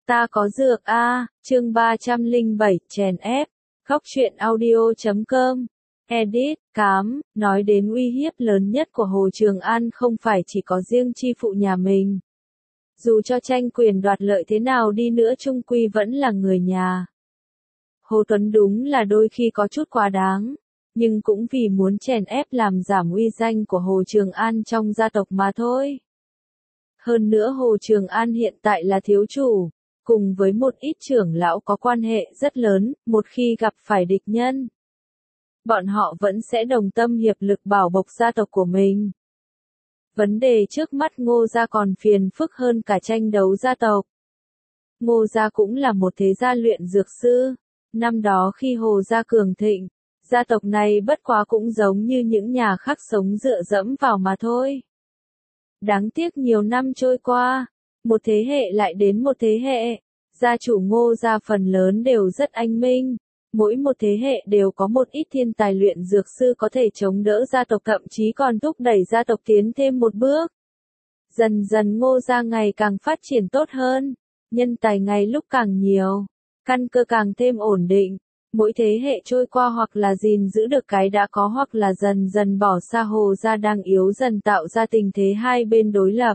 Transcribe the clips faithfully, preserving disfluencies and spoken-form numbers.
Ta có dược a, chương ba trăm lẻ bảy, chèn ép. Khóc chuyện audio chấm com. Edit, cám, nói đến uy hiếp lớn nhất của Hồ Trường An không phải chỉ có riêng chi phụ nhà mình. Dù cho tranh quyền đoạt lợi thế nào đi nữa chung quy vẫn là người nhà. Hồ Tuấn đúng là đôi khi có chút quá đáng, nhưng cũng vì muốn chèn ép làm giảm uy danh của Hồ Trường An trong gia tộc mà thôi. Hơn nữa Hồ Trường An hiện tại là thiếu chủ, cùng với một ít trưởng lão có quan hệ rất lớn, một khi gặp phải địch nhân, bọn họ vẫn sẽ đồng tâm hiệp lực bảo bọc gia tộc của mình. Vấn đề trước mắt Ngô gia còn phiền phức hơn cả tranh đấu gia tộc. Ngô gia cũng là một thế gia luyện dược sư, năm đó khi Hồ gia cường thịnh, gia tộc này bất quá cũng giống như những nhà khác sống dựa dẫm vào mà thôi. Đáng tiếc nhiều năm trôi qua, một thế hệ lại đến một thế hệ, gia chủ Ngô gia phần lớn đều rất anh minh, mỗi một thế hệ đều có một ít thiên tài luyện dược sư có thể chống đỡ gia tộc, thậm chí còn thúc đẩy gia tộc tiến thêm một bước. Dần dần Ngô gia ngày càng phát triển tốt hơn, nhân tài ngày lúc càng nhiều, căn cơ càng thêm ổn định. Mỗi thế hệ trôi qua hoặc là gìn giữ được cái đã có hoặc là dần dần bỏ xa Hồ gia đang yếu dần, tạo ra tình thế hai bên đối lập.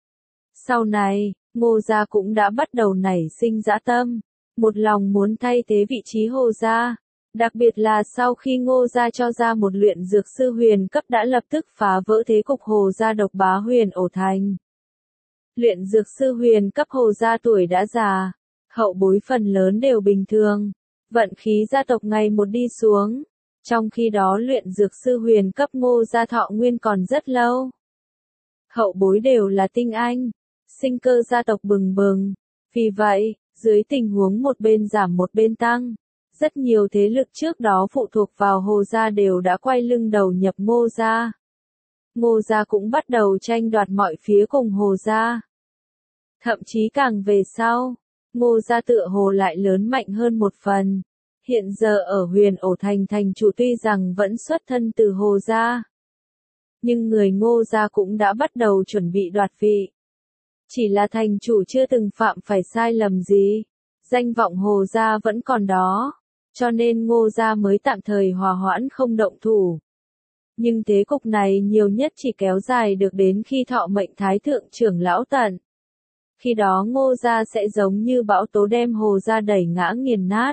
Sau này, Ngô gia cũng đã bắt đầu nảy sinh dã tâm, một lòng muốn thay thế vị trí Hồ gia, đặc biệt là sau khi Ngô gia cho ra một luyện dược sư huyền cấp đã lập tức phá vỡ thế cục Hồ gia độc bá huyền ổ thành. Luyện dược sư huyền cấp Hồ gia tuổi đã già, hậu bối phần lớn đều bình thường. Vận khí gia tộc ngày một đi xuống, trong khi đó luyện dược sư huyền cấp Ngô gia thọ nguyên còn rất lâu. Hậu bối đều là tinh anh, sinh cơ gia tộc bừng bừng, vì vậy, dưới tình huống một bên giảm một bên tăng, rất nhiều thế lực trước đó phụ thuộc vào Hồ gia đều đã quay lưng đầu nhập Ngô gia. Ngô gia cũng bắt đầu tranh đoạt mọi phía cùng Hồ gia. Thậm chí càng về sau, Ngô gia tựa hồ lại lớn mạnh hơn một phần. Hiện giờ ở huyền ổ thành thành chủ tuy rằng vẫn xuất thân từ Hồ gia, nhưng người Ngô gia cũng đã bắt đầu chuẩn bị đoạt vị. Chỉ là thành chủ chưa từng phạm phải sai lầm gì, danh vọng Hồ gia vẫn còn đó, cho nên Ngô gia mới tạm thời hòa hoãn không động thủ. Nhưng thế cục này nhiều nhất chỉ kéo dài được đến khi thọ mệnh thái thượng trưởng lão tận. Khi đó Ngô gia sẽ giống như bão tố đem Hồ gia đẩy ngã nghiền nát.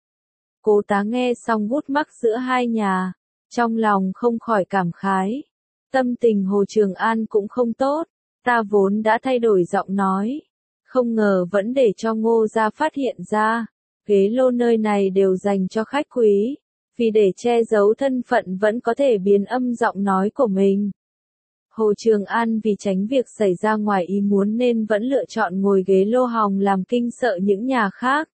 Cố Tá nghe xong gút mắc giữa hai nhà, trong lòng không khỏi cảm khái. Tâm tình Hồ Trường An cũng không tốt, ta vốn đã thay đổi giọng nói. Không ngờ vẫn để cho Ngô gia phát hiện ra, ghế lô nơi này đều dành cho khách quý, vì để che giấu thân phận vẫn có thể biến âm giọng nói của mình. Hồ Trường An vì tránh việc xảy ra ngoài ý muốn nên vẫn lựa chọn ngồi ghế lô hòng làm kinh sợ những nhà khác.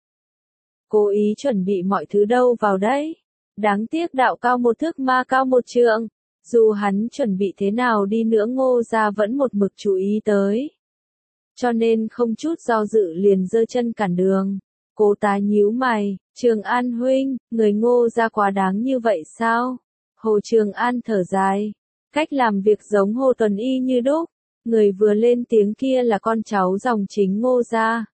Cố ý chuẩn bị mọi thứ đâu vào đấy. Đáng tiếc đạo cao một thước ma cao một trượng. Dù hắn chuẩn bị thế nào đi nữa Ngô gia vẫn một mực chú ý tới. Cho nên không chút do dự liền giơ chân cản đường. Cố Tá nhíu mày, Trường An huynh, người Ngô gia quá đáng như vậy sao? Hồ Trường An thở dài. Cách làm việc giống Hồ Tuấn y như đúc. Người vừa lên tiếng kia là con cháu dòng chính Ngô gia.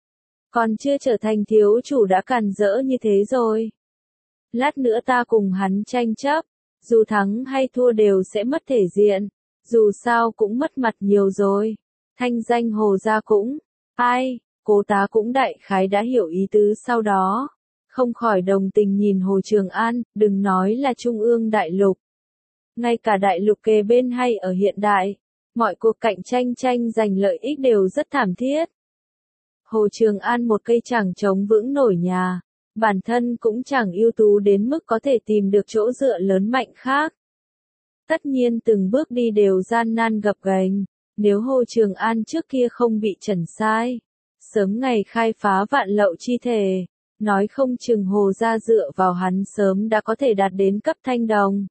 Còn chưa trở thành thiếu chủ đã càn rỡ như thế rồi. Lát nữa ta cùng hắn tranh chấp, dù thắng hay thua đều sẽ mất thể diện, dù sao cũng mất mặt nhiều rồi. Thanh danh Hồ gia cũng, ai, Cố Tá cũng đại khái đã hiểu ý tứ sau đó. Không khỏi đồng tình nhìn Hồ Trường An, đừng nói là Trung ương đại lục. Ngay cả đại lục kề bên hay ở hiện đại, mọi cuộc cạnh tranh tranh giành lợi ích đều rất thảm thiết. Hồ Trường An một cây chẳng chống vững nổi nhà, bản thân cũng chẳng ưu tú đến mức có thể tìm được chỗ dựa lớn mạnh khác. Tất nhiên từng bước đi đều gian nan gập ghềnh, nếu Hồ Trường An trước kia không bị trần sai, sớm ngày khai phá vạn lậu chi thể, nói không chừng Hồ gia dựa vào hắn sớm đã có thể đạt đến cấp thanh đồng.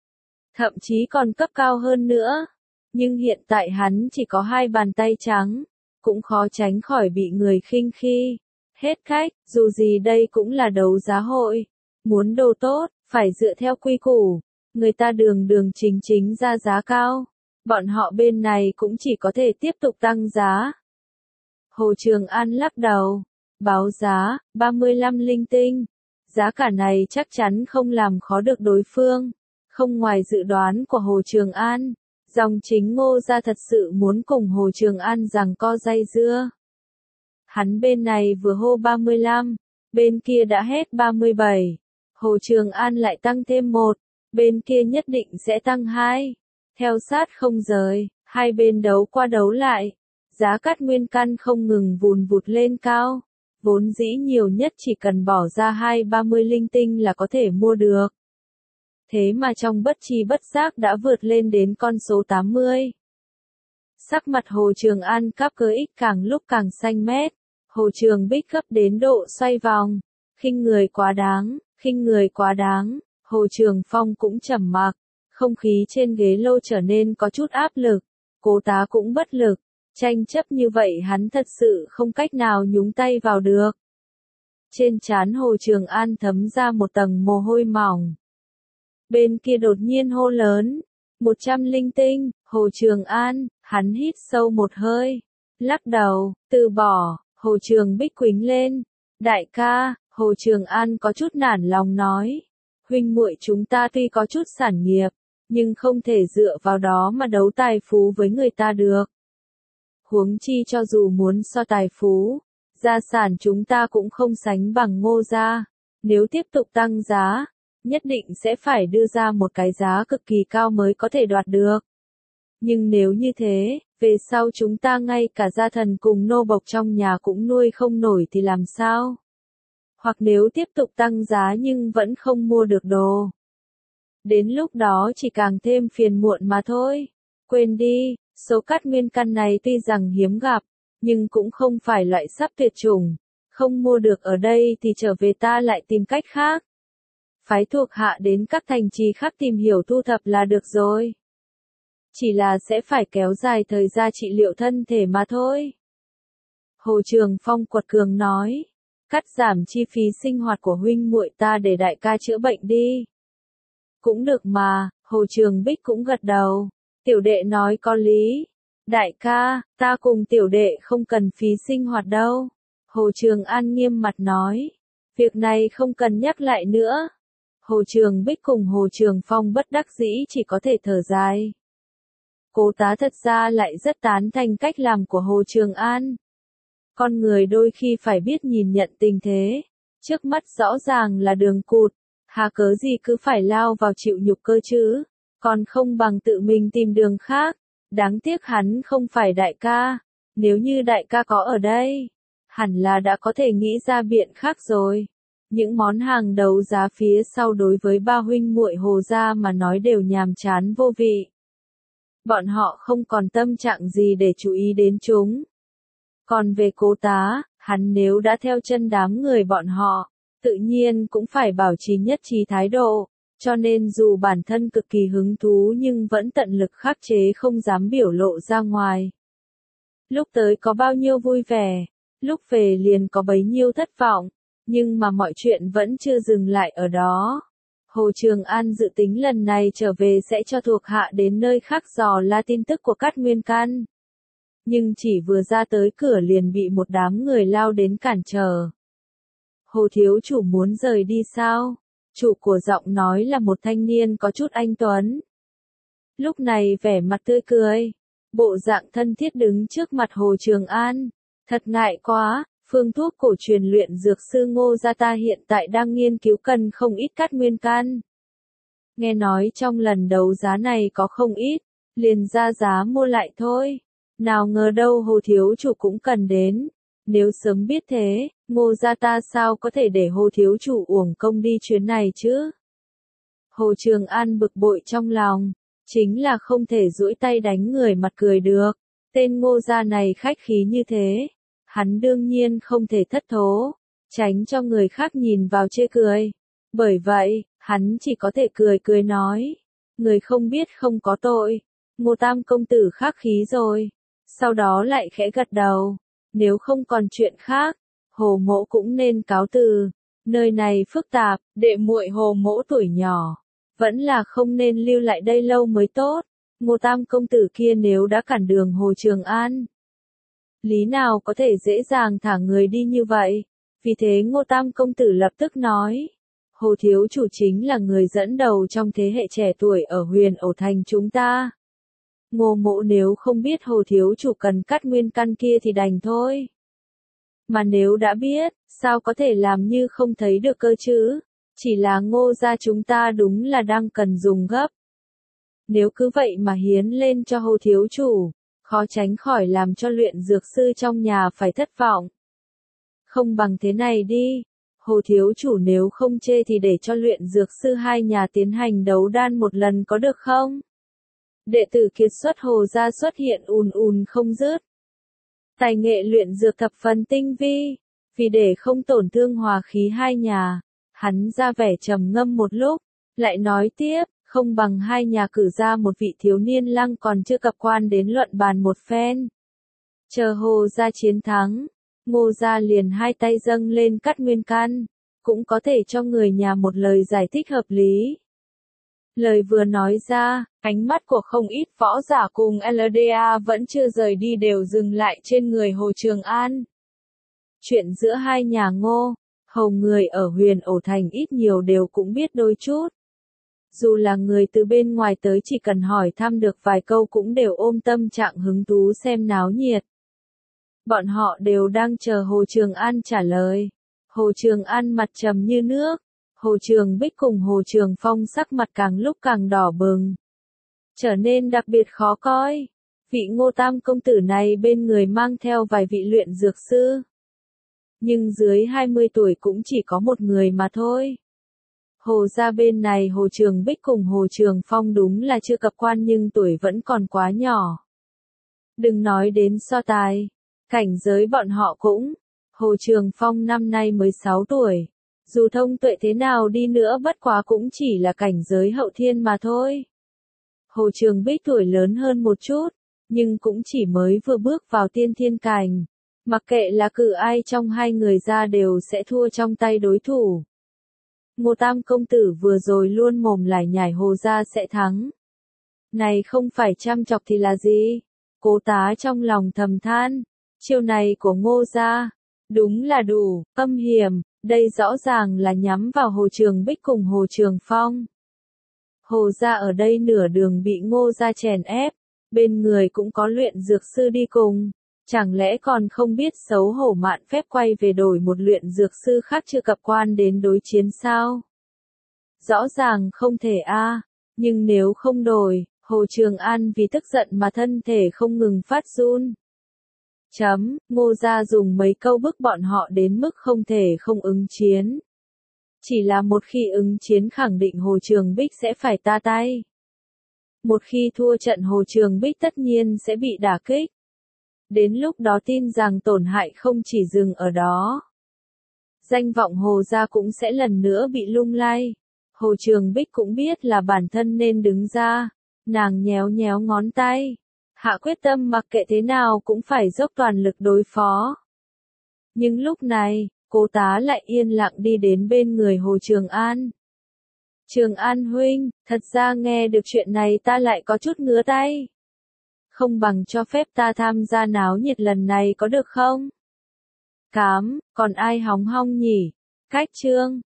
Thậm chí còn cấp cao hơn nữa, nhưng hiện tại hắn chỉ có hai bàn tay trắng, cũng khó tránh khỏi bị người khinh khi. Hết cách, dù gì đây cũng là đấu giá hội, muốn đồ tốt, phải dựa theo quy củ, người ta đường đường chính chính ra giá cao, bọn họ bên này cũng chỉ có thể tiếp tục tăng giá. Hồ Trường An lắc đầu, Báo giá, ba mươi lăm linh tinh. Giá cả này chắc chắn không làm khó được đối phương. Không ngoài dự đoán của Hồ Trường An, dòng chính Ngô gia thật sự muốn cùng Hồ Trường An giằng co dây dưa. Hắn bên này vừa hô ba mươi lăm, bên kia đã hét ba mươi bảy. Hồ Trường An lại tăng thêm một, bên kia nhất định sẽ tăng hai. Theo sát không rời, hai bên đấu qua đấu lại. Giá cát nguyên căn không ngừng vùn vụt lên cao. Vốn dĩ nhiều nhất chỉ cần bỏ ra hai ba mươi linh tinh là có thể mua được. Thế mà trong bất chi bất giác đã vượt lên đến con số tám mươi. Sắc mặt Hồ Trường An cáp cơ ích càng lúc càng xanh mét. Hồ Trường Bích gấp đến độ xoay vòng. Khinh người quá đáng, khinh người quá đáng. Hồ Trường Phong cũng trầm mặc. Không khí trên ghế lô trở nên có chút áp lực. Cố Tá cũng bất lực. Tranh chấp như vậy hắn thật sự không cách nào nhúng tay vào được. Trên trán Hồ Trường An thấm ra một tầng mồ hôi mỏng. Bên kia đột nhiên hô lớn. Một trăm linh tinh, Hồ Trường An, hắn hít sâu một hơi. Lắc đầu, từ bỏ, Hồ Trường Bích quỳnh lên. Đại ca, Hồ Trường An có chút nản lòng nói. Huynh muội chúng ta tuy có chút sản nghiệp, nhưng không thể dựa vào đó mà đấu tài phú với người ta được. Huống chi cho dù muốn so tài phú, gia sản chúng ta cũng không sánh bằng Ngô gia. Nếu tiếp tục tăng giá, nhất định sẽ phải đưa ra một cái giá cực kỳ cao mới có thể đoạt được. Nhưng nếu như thế, về sau chúng ta ngay cả gia thần cùng nô bộc trong nhà cũng nuôi không nổi thì làm sao? Hoặc nếu tiếp tục tăng giá nhưng vẫn không mua được đồ. Đến lúc đó chỉ càng thêm phiền muộn mà thôi. Quên đi, số cát nguyên căn này tuy rằng hiếm gặp, nhưng cũng không phải loại sắp tuyệt chủng. Không mua được ở đây thì trở về ta lại tìm cách khác. Phái thuộc hạ đến các thành trì khác tìm hiểu thu thập là được rồi. Chỉ là sẽ phải kéo dài thời gian trị liệu thân thể mà thôi. Hồ Trường Phong quật cường nói. Cắt giảm chi phí sinh hoạt của huynh muội ta để đại ca chữa bệnh đi. Cũng được mà, Hồ Trường Bích cũng gật đầu. Tiểu đệ nói có lý. Đại ca, ta cùng tiểu đệ không cần phí sinh hoạt đâu. Hồ Trường An nghiêm mặt nói. Việc này không cần nhắc lại nữa. Hồ Trường Bích cùng Hồ Trường Phong bất đắc dĩ chỉ có thể thở dài. Cố Tá thật ra lại rất tán thành cách làm của Hồ Trường An. Con người đôi khi phải biết nhìn nhận tình thế. Trước mắt rõ ràng là đường cụt. Hà cớ gì cứ phải lao vào chịu nhục cơ chứ. Còn không bằng tự mình tìm đường khác. Đáng tiếc hắn không phải đại ca. Nếu như đại ca có ở đây, hẳn là đã có thể nghĩ ra biện khác rồi. Những món hàng đấu giá phía sau đối với ba huynh muội Hồ gia mà nói đều nhàm chán vô vị. Bọn họ không còn tâm trạng gì để chú ý đến chúng. Còn về Cố Tá, hắn nếu đã theo chân đám người bọn họ, tự nhiên cũng phải bảo trì nhất trí thái độ, cho nên dù bản thân cực kỳ hứng thú nhưng vẫn tận lực khắc chế không dám biểu lộ ra ngoài. Lúc tới có bao nhiêu vui vẻ, lúc về liền có bấy nhiêu thất vọng, nhưng mà mọi chuyện vẫn chưa dừng lại ở đó. Hồ Trường An dự tính lần này trở về sẽ cho thuộc hạ đến nơi khác dò la tin tức của Cát Nguyên Căn. Nhưng chỉ vừa ra tới cửa liền bị một đám người lao đến cản trở. Hồ thiếu chủ muốn rời đi sao? Chủ của giọng nói là một thanh niên có chút anh tuấn. Lúc này vẻ mặt tươi cười, bộ dạng thân thiết đứng trước mặt Hồ Trường An. Thật ngại quá, phương thuốc cổ truyền luyện dược sư Ngô gia ta hiện tại đang nghiên cứu cần không ít cát nguyên căn. Nghe nói trong lần đấu giá này có không ít, liền ra giá mua lại thôi. Nào ngờ đâu Hồ thiếu chủ cũng cần đến. Nếu sớm biết thế, Ngô gia ta sao có thể để Hồ thiếu chủ uổng công đi chuyến này chứ? Hồ Trường An bực bội trong lòng, chính là không thể duỗi tay đánh người mặt cười được. Tên Ngô gia này khách khí như thế, hắn đương nhiên không thể thất thố, tránh cho người khác nhìn vào chê cười. Bởi vậy, hắn chỉ có thể cười cười nói, người không biết không có tội. Ngô Tam công tử khách khí rồi. Sau đó lại khẽ gật đầu. Nếu không còn chuyện khác, Hồ mỗ cũng nên cáo từ. Nơi này phức tạp, đệ muội Hồ mỗ tuổi nhỏ, vẫn là không nên lưu lại đây lâu mới tốt. Ngô Tam công tử kia nếu đã cản đường Hồ Trường An, lý nào có thể dễ dàng thả người đi như vậy. Vì thế Ngô Tam công tử lập tức nói, Hồ thiếu chủ chính là người dẫn đầu trong thế hệ trẻ tuổi ở Huyền Ổ Thành chúng ta. Ngô Mộ nếu không biết Hồ thiếu chủ cần cắt nguyên căn kia thì đành thôi. Mà nếu đã biết, sao có thể làm như không thấy được cơ chứ? Chỉ là Ngô gia chúng ta đúng là đang cần dùng gấp. Nếu cứ vậy mà hiến lên cho Hồ thiếu chủ, khó tránh khỏi làm cho luyện dược sư trong nhà phải thất vọng. Không bằng thế này đi, Hồ thiếu chủ nếu không chê thì để cho luyện dược sư hai nhà tiến hành đấu đan một lần có được không? Đệ tử kiệt xuất Hồ gia xuất hiện ùn ùn không dứt. Tài nghệ luyện dược thập phần tinh vi, vì để không tổn thương hòa khí hai nhà, hắn ra vẻ trầm ngâm một lúc, lại nói tiếp, không bằng hai nhà cử ra một vị thiếu niên lăng còn chưa cập quan đến luận bàn một phen. Chờ Hồ gia chiến thắng, Ngô gia liền hai tay dâng lên cắt nguyên căn, cũng có thể cho người nhà một lời giải thích hợp lý. Lời vừa nói ra, ánh mắt của không ít võ giả cùng lờ đê a vẫn chưa rời đi đều dừng lại trên người Hồ Trường An. Chuyện giữa hai nhà Ngô, Hầu người ở Huyền Ổ Thành ít nhiều đều cũng biết đôi chút. Dù là người từ bên ngoài tới chỉ cần hỏi thăm được vài câu cũng đều ôm tâm trạng hứng thú xem náo nhiệt. Bọn họ đều đang chờ Hồ Trường An trả lời. Hồ Trường An mặt trầm như nước. Hồ Trường Bích cùng Hồ Trường Phong sắc mặt càng lúc càng đỏ bừng. Trở nên đặc biệt khó coi. Vị Ngô Tam công tử này bên người mang theo vài vị luyện dược sư. Nhưng dưới hai mươi tuổi cũng chỉ có một người mà thôi. Hồ gia bên này Hồ Trường Bích cùng Hồ Trường Phong đúng là chưa cập quan nhưng tuổi vẫn còn quá nhỏ. Đừng nói đến so tài. Cảnh giới bọn họ cũng. Hồ Trường Phong năm nay mới sáu tuổi. Dù thông tuệ thế nào đi nữa bất quá cũng chỉ là cảnh giới hậu thiên mà thôi. Hồ Trường Bích tuổi lớn hơn một chút, nhưng cũng chỉ mới vừa bước vào tiên thiên cảnh. Mặc kệ là cử ai trong hai người ra đều sẽ thua trong tay đối thủ. Ngô Tam công tử vừa rồi luôn mồm lải nhải Hồ gia sẽ thắng. Này không phải chăm chọc thì là gì? Cố Tá trong lòng thầm than, chiêu này của Ngô gia, đúng là đủ, âm hiểm, đây rõ ràng là nhắm vào Hồ Trường Bích cùng Hồ Trường Phong. Hồ gia ở đây nửa đường bị Ngô gia chèn ép, bên người cũng có luyện dược sư đi cùng, chẳng lẽ còn không biết xấu hổ mạn phép quay về đổi một luyện dược sư khác chưa cập quan đến đối chiến sao? Rõ ràng không thể a, nhưng nếu không đổi, Hồ Trường An vì tức giận mà thân thể không ngừng phát run. Chấm, Ngô gia dùng mấy câu bức bọn họ đến mức không thể không ứng chiến. Chỉ là một khi ứng chiến khẳng định Hồ Trường Bích sẽ phải ta tay. Một khi thua trận Hồ Trường Bích tất nhiên sẽ bị đả kích. Đến lúc đó tin rằng tổn hại không chỉ dừng ở đó. Danh vọng Hồ gia cũng sẽ lần nữa bị lung lay. Hồ Trường Bích cũng biết là bản thân nên đứng ra. Nàng nhéo nhéo ngón tay. Hạ quyết tâm mặc kệ thế nào cũng phải dốc toàn lực đối phó. Nhưng lúc này, Cố Tá lại yên lặng đi đến bên người Hồ Trường An. Trường An huynh, thật ra nghe được chuyện này ta lại có chút ngứa tay. Không bằng cho phép ta tham gia náo nhiệt lần này có được không? Cám, còn ai hóng hong nhỉ? Cách chương.